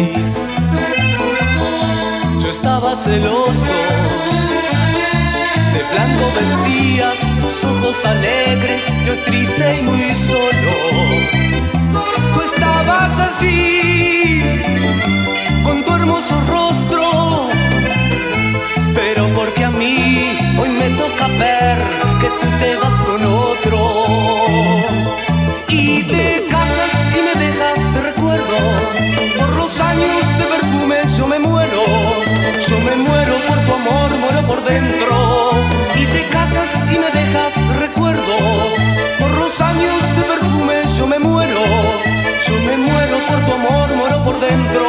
feliz. Yo estaba celoso, de blanco vestías tus ojos alegres, yo triste y muy solo. Tú estabas así, con tu hermoso rostro, pero porque a mí hoy me toca ver que tú te vas con otro. Y te casas y me dejas de recuerdo, por los años de perfume yo me muero por tu amor, muero por dentro. Y te casas y me dejas de recuerdo, por los años de perfume yo me muero por tu amor, muero por dentro.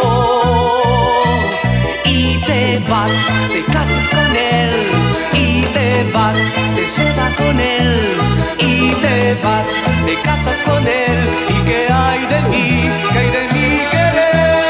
Y te vas, te casas con él, y te vas, te lleva con él, y te vas, te casas con él. ¿Y qué hay de mí? ¿Qué hay de mi querer?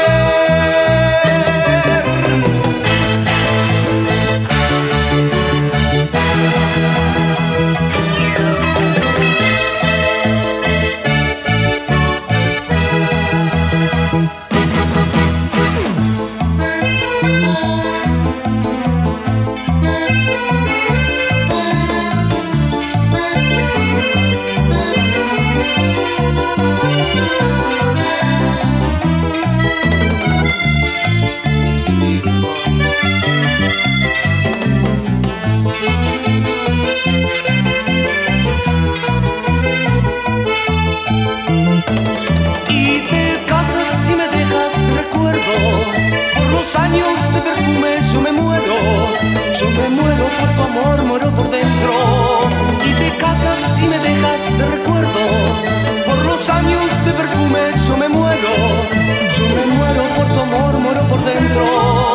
Años de perfume yo me muero por tu amor, muero por dentro. Y te casas y me dejas de recuerdo, por los años de perfume yo me muero por tu amor, muero por dentro.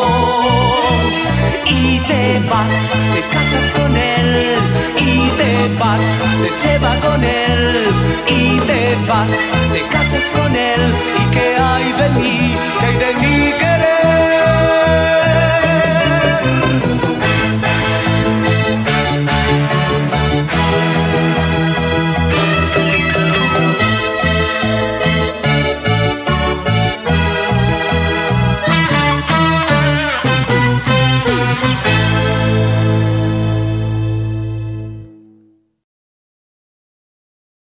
Y te vas, te casas con él, y te vas, te lleva con él, y te vas, te casas con él. ¿Y qué hay de mí? ¿Qué hay de mí?